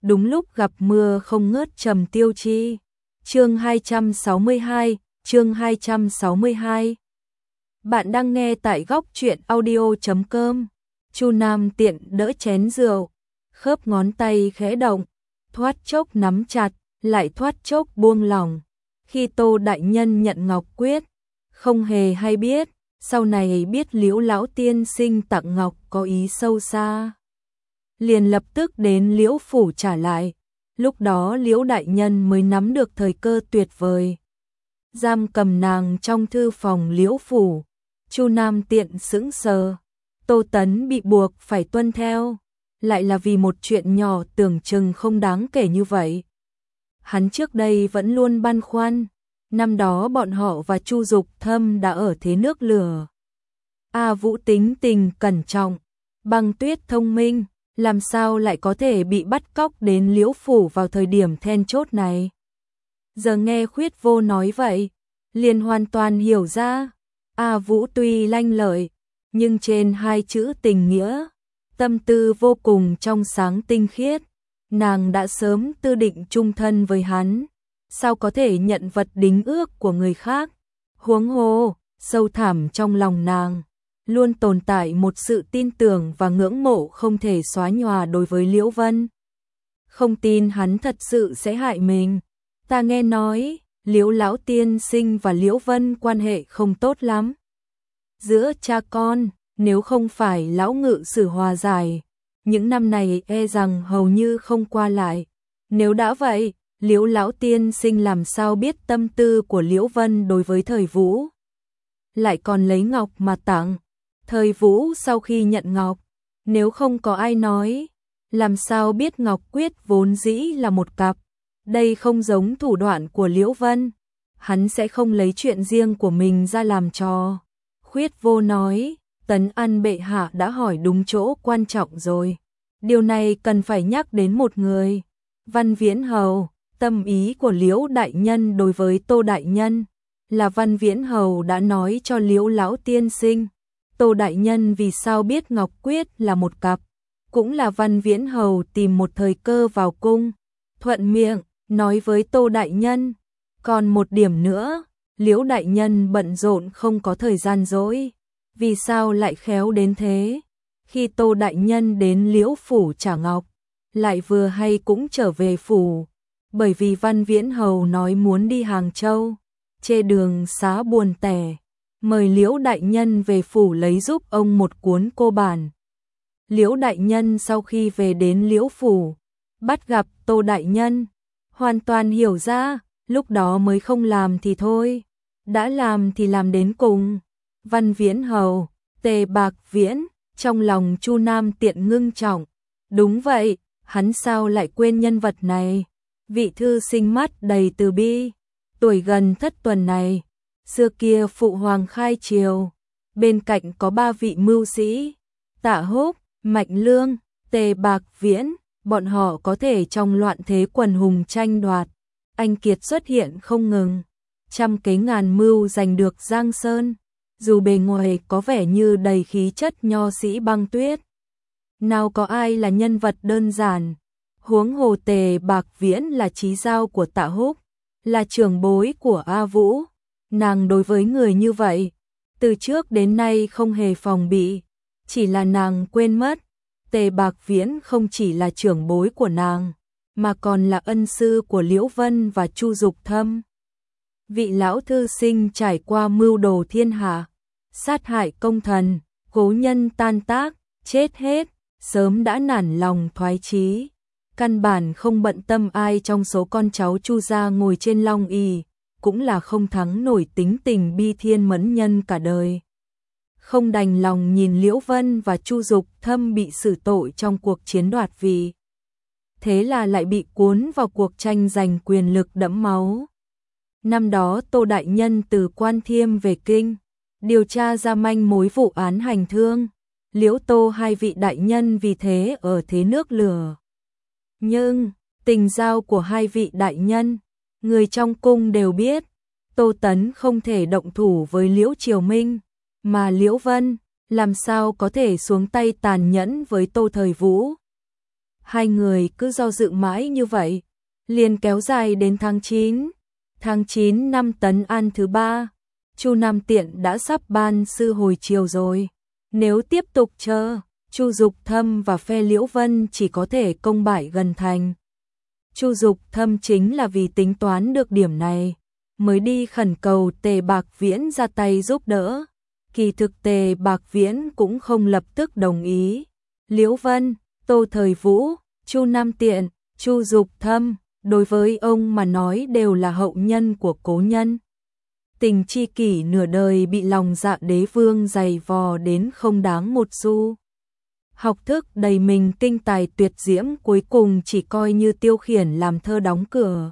đúng lúc gặp mưa không ngớt trầm tiêu chi. Chương 262, chương 262. Bạn đang nghe tại góc truyện audio.com. Chu Nam tiện đỡ chén rượu, khớp ngón tay khẽ động, thoát chốc nắm chặt, lại thoát chốc buông lỏng. Khi Tô đại nhân nhận ngọc quyết, không hề hay biết, sau này biết Liễu lão tiên sinh tặng ngọc có ý sâu xa, liền lập tức đến Liễu phủ trả lại. Lúc đó Liễu đại nhân mới nắm được thời cơ tuyệt vời, giam cầm nàng trong thư phòng Liễu phủ. Chu Nam tiện sững sờ, Tô Tấn bị buộc phải tuân theo, lại là vì một chuyện nhỏ tưởng chừng không đáng kể như vậy. Hắn trước đây vẫn luôn băn khoăn, năm đó bọn họ và Chu Dục Thâm đã ở thế nước lửa. A Vũ tính tình cẩn trọng, Băng Tuyết thông minh, làm sao lại có thể bị bắt cóc đến Liễu phủ vào thời điểm then chốt này. Giờ nghe Khuyết Vô nói vậy, liền hoàn toàn hiểu ra. A Vũ tuy lanh lợi, nhưng trên hai chữ tình nghĩa, tâm tư vô cùng trong sáng tinh khiết. Nàng đã sớm tư định chung thân với hắn, sao có thể nhận vật đính ước của người khác. Huống hồ, sâu thẳm trong lòng nàng luôn tồn tại một sự tin tưởng và ngưỡng mộ không thể xóa nhòa đối với Liễu Vân. Không tin hắn thật sự sẽ hại mình. Ta nghe nói Liễu lão tiên sinh và Liễu Vân quan hệ không tốt lắm. Giữa cha con, nếu không phải lão ngự sử hòa giải, những năm này e rằng hầu như không qua lại. Nếu đã vậy, Liễu lão tiên sinh làm sao biết tâm tư của Liễu Vân đối với Thời Vũ? Lại còn lấy ngọc mà tặng. Thời Vũ sau khi nhận ngọc, nếu không có ai nói, làm sao biết ngọc quyết vốn dĩ là một cặp? Đây không giống thủ đoạn của Liễu Vân, hắn sẽ không lấy chuyện riêng của mình ra làm trò. Khuyết Vô nói, Tấn An bệ hạ đã hỏi đúng chỗ quan trọng rồi. Điều này cần phải nhắc đến một người. Văn Viễn Hầu, tâm ý của Liễu đại nhân đối với Tô đại nhân, là Văn Viễn Hầu đã nói cho Liễu lão tiên sinh. Tô đại nhân vì sao biết ngọc quyết là một cặp, cũng là Văn Viễn Hầu tìm một thời cơ vào cung, thuận miệng nói với Tô đại nhân. Còn một điểm nữa, Liễu đại nhân bận rộn không có thời gian rỗi, vì sao lại khéo đến thế? Khi Tô đại nhân đến Liễu phủ trả ngọc, lại vừa hay cũng trở về phủ, bởi vì Văn Viễn Hầu nói muốn đi Hàng Châu, chê đường xá buồn tẻ, mời Liễu đại nhân về phủ lấy giúp ông một cuốn cô bản. Liễu đại nhân sau khi về đến Liễu phủ, bắt gặp Tô đại nhân, hoàn toàn hiểu ra, lúc đó mới không làm thì thôi, đã làm thì làm đến cùng. Văn Viễn Hầu, Tề Bạc Viễn, trong lòng Chu Nam tiện ngưng trọng. Đúng vậy, hắn sao lại quên nhân vật này? Vị thư sinh mắt đầy từ bi, tuổi gần thất tuần này, xưa kia phụ hoàng khai triều, bên cạnh có ba vị mưu sĩ, Tạ Húc, Mạnh Lương, Tề Bạc Viễn, bọn họ có thể trong loạn thế quần hùng tranh đoạt, anh kiệt xuất hiện không ngừng, trăm kế ngàn mưu giành được Giang Sơn. Dù bề ngoài có vẻ như đầy khí chất nho sĩ Băng Tuyết, nào có ai là nhân vật đơn giản. Huống hồ Tề Bạc Viễn là chí giao của Tạ Húc, là trưởng bối của A Vũ. Nàng đối với người như vậy, từ trước đến nay không hề phòng bị, chỉ là nàng quên mất. Tề Bạc Viễn không chỉ là trưởng bối của nàng, mà còn là ân sư của Liễu Vân và Chu Dục Thâm. Vị lão thư sinh trải qua mưu đồ thiên hạ, sát hại công thần, cố nhân tan tác, chết hết, sớm đã nản lòng thoái chí, căn bản không bận tâm ai trong số con cháu Chu gia ngồi trên long ỷ, cũng là không thắng nổi tính tình bi thiên mẫn nhân cả đời. Không đành lòng nhìn Liễu Vân và Chu Dục Thâm bị xử tội trong cuộc chiến đoạt vị, thế là lại bị cuốn vào cuộc tranh giành quyền lực đẫm máu. Năm đó Tô đại nhân từ Quan Thiêm về kinh, điều tra ra manh mối vụ án hành thương, Liễu Tô hai vị đại nhân vì thế ở thế nước lửa. Nhưng, tình giao của hai vị đại nhân, người trong cung đều biết, Tô Tấn không thể động thủ với Liễu Triều Minh, mà Liễu Vân làm sao có thể xuống tay tàn nhẫn với Tô Thời Vũ. Hai người cứ do dự mãi như vậy, liền kéo dài đến tháng 9. Tháng 9 năm Tấn An thứ 3, Chu Nam Tiện đã sắp ban sư hồi chiều rồi. Nếu tiếp tục chờ, Chu Dục Thâm và phe Liễu Vân chỉ có thể công bại gần thành. Chu Dục Thâm chính là vì tính toán được điểm này, mới đi khẩn cầu Tề Bạc Viễn ra tay giúp đỡ. Kỳ thực Tề Bạc Viễn cũng không lập tức đồng ý. Liễu Vân, Tô Thời Vũ, Chu Nam Tiện, Chu Dục Thâm, đối với ông mà nói đều là hậu nhân của cố nhân. Tình chi kỷ nửa đời bị lòng dạ đế vương dày vò đến không đáng một xu. Học thức đầy mình kinh tài tuyệt diễm cuối cùng chỉ coi như tiêu khiển làm thơ đóng cửa.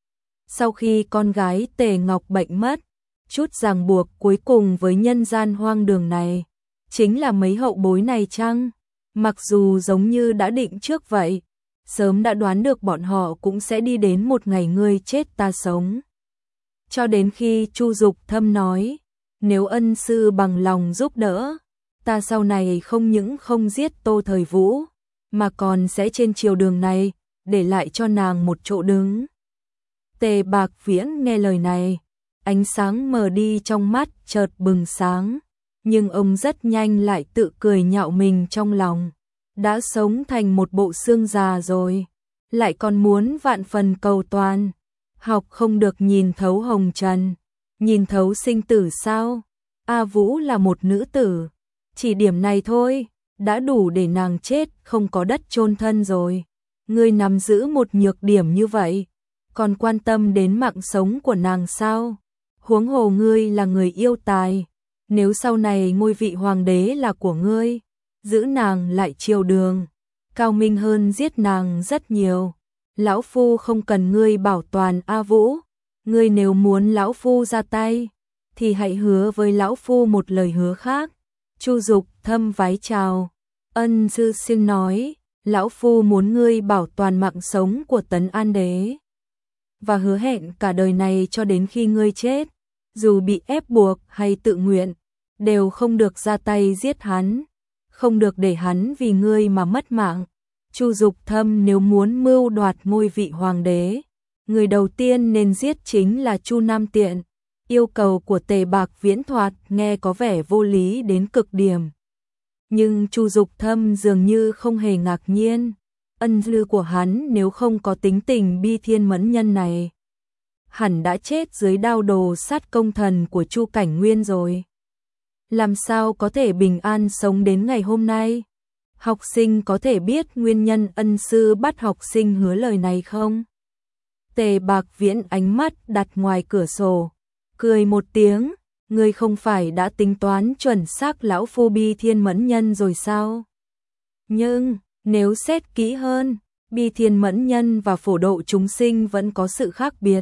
Sau khi con gái Tề Ngọc bệnh mất, chút ràng buộc cuối cùng với nhân gian hoang đường này, chính là mấy hậu bối này chăng? Mặc dù giống như đã định trước vậy, sớm đã đoán được bọn họ cũng sẽ đi đến một ngày ngươi chết ta sống. Cho đến khi Chu Dục Thâm nói, nếu ân sư bằng lòng giúp đỡ, ta sau này không những không giết Tô Thời Vũ, mà còn sẽ trên chiều đường này, để lại cho nàng một chỗ đứng. Tề Bạc Viễn nghe lời này, ánh sáng mờ đi trong mắt chợt bừng sáng, nhưng ông rất nhanh lại tự cười nhạo mình trong lòng. Đã sống thành một bộ xương già rồi, lại còn muốn vạn phần cầu toàn. Học không được nhìn thấu hồng trần, nhìn thấu sinh tử sao? A Vũ là một nữ tử, chỉ điểm này thôi, đã đủ để nàng chết không có đất chôn thân rồi. Ngươi nắm giữ một nhược điểm như vậy, còn quan tâm đến mạng sống của nàng sao? Huống hồ ngươi là người yêu tài, nếu sau này ngôi vị hoàng đế là của ngươi, giữ nàng lại chiều đường, cao minh hơn giết nàng rất nhiều. Lão Phu không cần ngươi bảo toàn A Vũ, ngươi nếu muốn Lão Phu ra tay, thì hãy hứa với Lão Phu một lời hứa khác. Chu Dục Thâm vái chào, ân sư xin nói, Lão Phu muốn ngươi bảo toàn mạng sống của Tấn An Đế, và hứa hẹn cả đời này cho đến khi ngươi chết, dù bị ép buộc hay tự nguyện, đều không được ra tay giết hắn, không được để hắn vì ngươi mà mất mạng. Chu Dục Thâm nếu muốn mưu đoạt ngôi vị hoàng đế, người đầu tiên nên giết chính là Chu Nam Tiện. Yêu cầu của Tề Bạc Viễn thoạt nghe có vẻ vô lý đến cực điểm. Nhưng Chu Dục Thâm dường như không hề ngạc nhiên. Ân sư của hắn nếu không có tính tình bi thiên mẫn nhân này, hẳn đã chết dưới đao đồ sát công thần của Chu Cảnh Nguyên rồi. Làm sao có thể bình an sống đến ngày hôm nay? Học sinh có thể biết nguyên nhân ân sư bắt học sinh hứa lời này không? Tề Bạc Viễn ánh mắt đặt ngoài cửa sổ, cười một tiếng, ngươi không phải đã tính toán chuẩn xác Lão Phu bi thiên mẫn nhân rồi sao? Nhưng, nếu xét kỹ hơn, bi thiên mẫn nhân và phổ độ chúng sinh vẫn có sự khác biệt.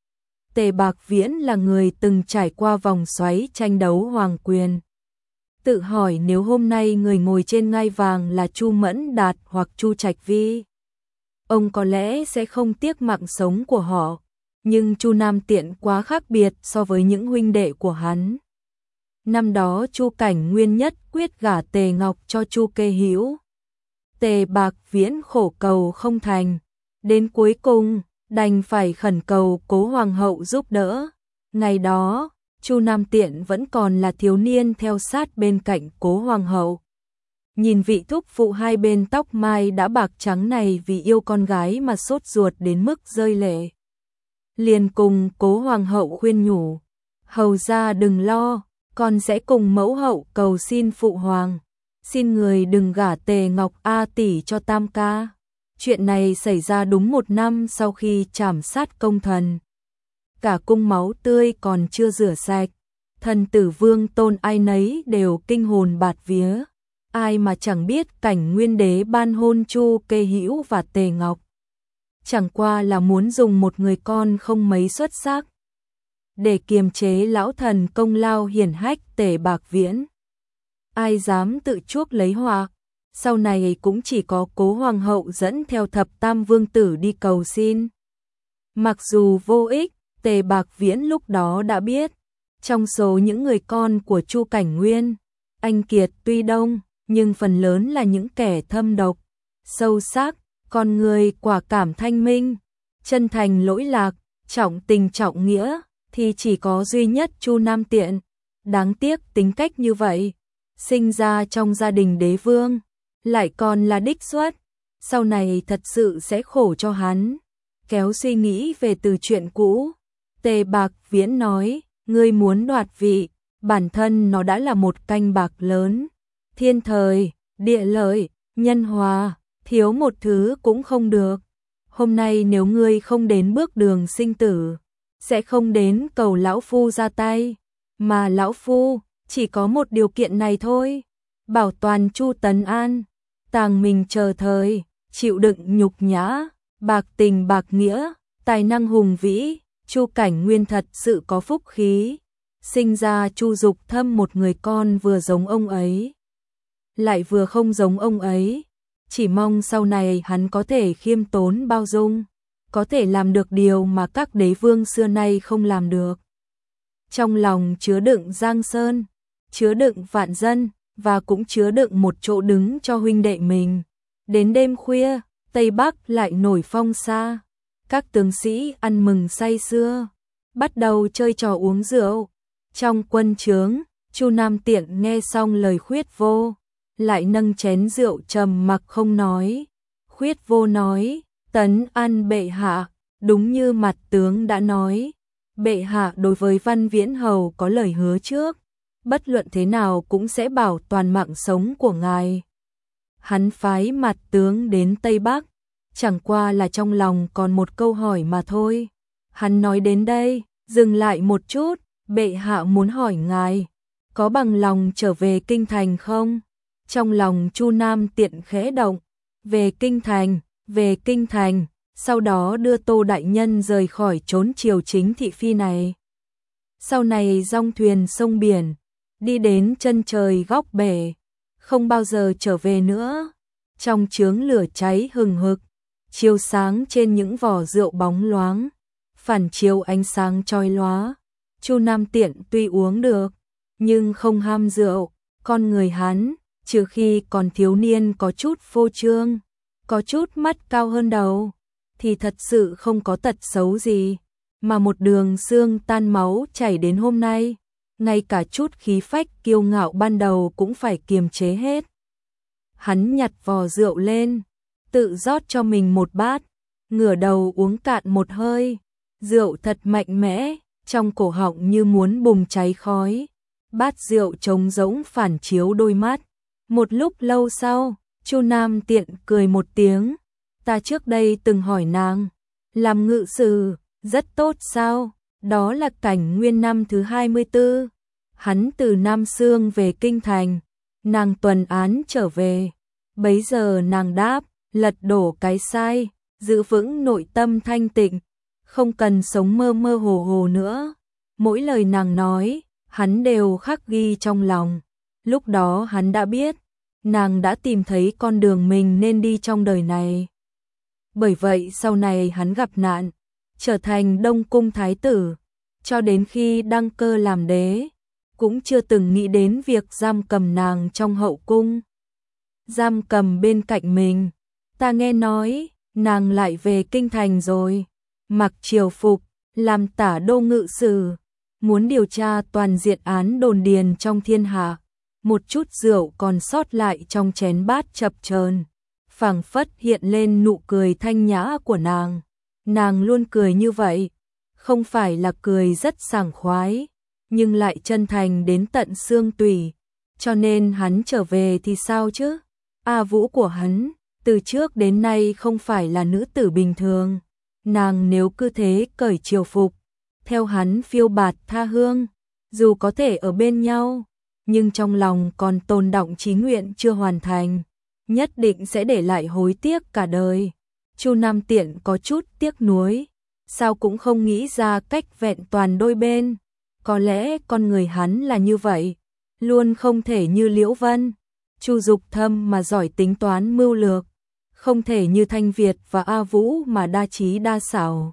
Tề Bạc Viễn là người từng trải qua vòng xoáy tranh đấu hoàng quyền. Tự hỏi nếu hôm nay người ngồi trên ngai vàng là Chu Mẫn Đạt hoặc Chu Trạch Vi, ông có lẽ sẽ không tiếc mạng sống của họ, nhưng Chu Nam Tiện quá khác biệt so với những huynh đệ của hắn. Năm đó Chu Cảnh Nguyên nhất quyết gả Tề Ngọc cho Chu Kê Hữu. Tề Bạc Viễn khổ cầu không thành, đến cuối cùng đành phải khẩn cầu Cố Hoàng hậu giúp đỡ. Ngày đó, Chu Nam Tiện vẫn còn là thiếu niên theo sát bên cạnh Cố Hoàng hậu. Nhìn vị thúc phụ hai bên tóc mai đã bạc trắng này vì yêu con gái mà sốt ruột đến mức rơi lệ. Liền cùng Cố Hoàng hậu khuyên nhủ, hầu gia đừng lo, con sẽ cùng mẫu hậu cầu xin phụ hoàng, xin người đừng gả Tề Ngọc A tỷ cho Tam ca. Chuyện này xảy ra đúng 1 năm sau khi trảm sát công thần. Cả cung máu tươi còn chưa rửa sạch, thần tử Vương Tôn ai nấy đều kinh hồn bạt vía. Ai mà chẳng biết Cảnh Nguyên đế ban hôn Chu Kê Hữu và Tề Ngọc, chẳng qua là muốn dùng một người con không mấy xuất sắc để kiềm chế lão thần công lao hiển hách Tề Bạc Viễn. Ai dám tự chuốc lấy họa, sau này cũng chỉ có Cố Hoàng hậu dẫn theo thập tam vương tử đi cầu xin. Mặc dù vô ích, Tề Bạc Viễn lúc đó đã biết, trong số những người con của Chu Cảnh Nguyên, anh kiệt tuy đông, nhưng phần lớn là những kẻ thâm độc, sâu sắc, con người quả cảm thanh minh, chân thành lỗi lạc, trọng tình trọng nghĩa, thì chỉ có duy nhất Chu Nam Tiện. Đáng tiếc tính cách như vậy, sinh ra trong gia đình đế vương, lại còn là đích xuất, sau này thật sự sẽ khổ cho hắn. Kéo suy nghĩ về từ chuyện cũ, Tề Bạc Viễn nói, ngươi muốn đoạt vị, bản thân nó đã là một canh bạc lớn. Thiên thời, địa lợi, nhân hòa, thiếu một thứ cũng không được. Hôm nay nếu ngươi không đến bước đường sinh tử, sẽ không đến cầu lão phu ra tay, mà lão phu chỉ có một điều kiện này thôi, bảo toàn Chu Tấn An, tàng mình chờ thời, chịu đựng nhục nhã, bạc tình bạc nghĩa, tài năng hùng vĩ. Chu Cảnh Nguyên thật sự có phúc khí, sinh ra Chu Dục Thâm một người con vừa giống ông ấy, lại vừa không giống ông ấy. Chỉ mong sau này hắn có thể khiêm tốn bao dung, có thể làm được điều mà các đế vương xưa nay không làm được. Trong lòng chứa đựng giang sơn, chứa đựng vạn dân, và cũng chứa đựng một chỗ đứng cho huynh đệ mình. Đến đêm khuya, Tây Bắc lại nổi phong sa. Các tướng sĩ ăn mừng say sưa, bắt đầu chơi trò uống rượu. Trong quân trướng, Chu Nam Tiện nghe xong lời Khuyết Vô, lại nâng chén rượu trầm mặc không nói. Khuyết Vô nói, Tấn An bệ hạ, đúng như mặt tướng đã nói, bệ hạ đối với Văn Viễn hầu có lời hứa trước, bất luận thế nào cũng sẽ bảo toàn mạng sống của ngài. Hắn phái mặt tướng đến Tây Bắc, chẳng qua là trong lòng còn một câu hỏi mà thôi. Hắn nói đến đây, dừng lại một chút, bệ hạ muốn hỏi ngài, có bằng lòng trở về kinh thành không? Trong lòng Chu Nam Tiện khẽ động, về kinh thành, sau đó đưa Tô đại nhân rời khỏi trốn triều chính thị phi này. Sau này dong thuyền sông biển, đi đến chân trời góc bể, không bao giờ trở về nữa. Trong chướng lửa cháy hừng hực, chiếu sáng trên những vỏ rượu bóng loáng, phản chiếu ánh sáng chói lóa. Chu Nam Tiện tuy uống được, nhưng không ham rượu. Con người hắn, trừ khi còn thiếu niên có chút phô trương, có chút mắt cao hơn đầu, thì thật sự không có tật xấu gì. Mà một đường xương tan máu chảy đến hôm nay, ngay cả chút khí phách kiêu ngạo ban đầu cũng phải kiềm chế hết. Hắn nhặt vò rượu lên, tự rót cho mình một bát, ngửa đầu uống cạn một hơi. Rượu thật mạnh mẽ, trong cổ họng như muốn bùng cháy khói. Bát rượu trống rỗng phản chiếu đôi mắt. Một lúc lâu sau, Chu Nam Tiện cười một tiếng. Ta trước đây từng hỏi nàng, làm ngự sử rất tốt sao? Đó là Cảnh Nguyên năm thứ 24. Hắn từ Nam Xương về kinh thành, nàng tuần án trở về. Bấy giờ nàng đáp, lật đổ cái sai, giữ vững nội tâm thanh tịnh, không cần sống mơ mơ hồ hồ nữa. Mỗi lời nàng nói, hắn đều khắc ghi trong lòng. Lúc đó hắn đã biết, nàng đã tìm thấy con đường mình nên đi trong đời này. Bởi vậy sau này hắn gặp nạn, trở thành Đông Cung thái tử, cho đến khi đăng cơ làm đế, cũng chưa từng nghĩ đến việc giam cầm nàng trong hậu cung. Giam cầm bên cạnh mình, ta nghe nói, nàng lại về kinh thành rồi, mặc triều phục, làm tả đô ngự sử, muốn điều tra toàn diện án đồn điền trong thiên hạ. Một chút rượu còn sót lại trong chén bát chập chờn, phảng phất hiện lên nụ cười thanh nhã của nàng. Nàng luôn cười như vậy, không phải là cười rất sảng khoái, nhưng lại chân thành đến tận xương tủy. Cho nên hắn trở về thì sao chứ? A Vũ của hắn, từ trước đến nay không phải là nữ tử bình thường. Nàng nếu cứ thế cởi triều phục, theo hắn phiêu bạt tha hương, dù có thể ở bên nhau, nhưng trong lòng còn tồn đọng chí nguyện chưa hoàn thành, nhất định sẽ để lại hối tiếc cả đời. Chu Nam Tiện có chút tiếc nuối, sao cũng không nghĩ ra cách vẹn toàn đôi bên. Có lẽ con người hắn là như vậy, luôn không thể như Liễu Vân, Chu Dục Thâm mà giỏi tính toán mưu lược, không thể như Thanh Việt và A Vũ mà đa trí đa xảo.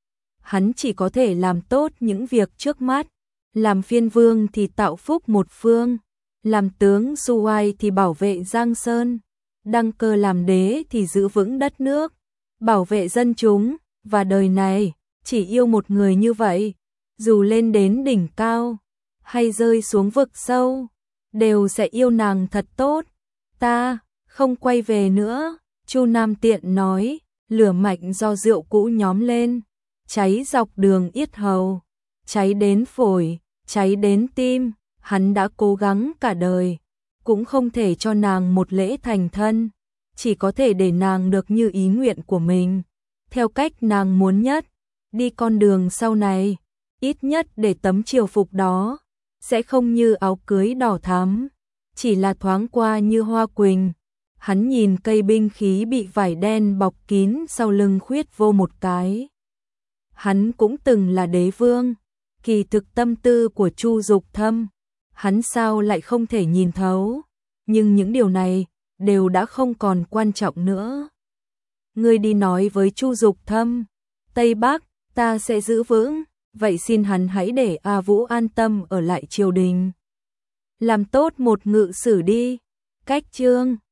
Hắn chỉ có thể làm tốt những việc trước mắt, làm phiên vương thì tạo phúc một phương, làm tướng su oai thì bảo vệ Giang Sơn. đăng cơ làm đế thì giữ vững đất nước, bảo vệ dân chúng, và đời này chỉ yêu một người như vậy, dù lên đến đỉnh cao hay rơi xuống vực sâu, đều sẽ yêu nàng thật tốt. Ta không quay về nữa, Chu Nam Tiện nói, lửa mạnh do rượu cũ nhóm lên, cháy dọc đường yết hầu, cháy đến phổi, cháy đến tim, hắn đã cố gắng cả đời, cũng không thể cho nàng một lễ thành thân, chỉ có thể để nàng được như ý nguyện của mình, theo cách nàng muốn nhất, đi con đường sau này, ít nhất để tấm triều phục đó sẽ không như áo cưới đỏ thắm, chỉ là thoáng qua như hoa quỳnh. Hắn nhìn cây binh khí bị vải đen bọc kín sau lưng khuyết vô một cái. Hắn cũng từng là đế vương, kỳ thực tâm tư của Chu Dục Thâm, hắn sao lại không thể nhìn thấu, nhưng những điều này đều đã không còn quan trọng nữa. Ngươi đi nói với Chu Dục Thâm, Tây Bắc ta sẽ giữ vững, vậy xin hắn hãy để A Vũ an tâm ở lại triều đình. Làm tốt một ngự sử đi. Cách chương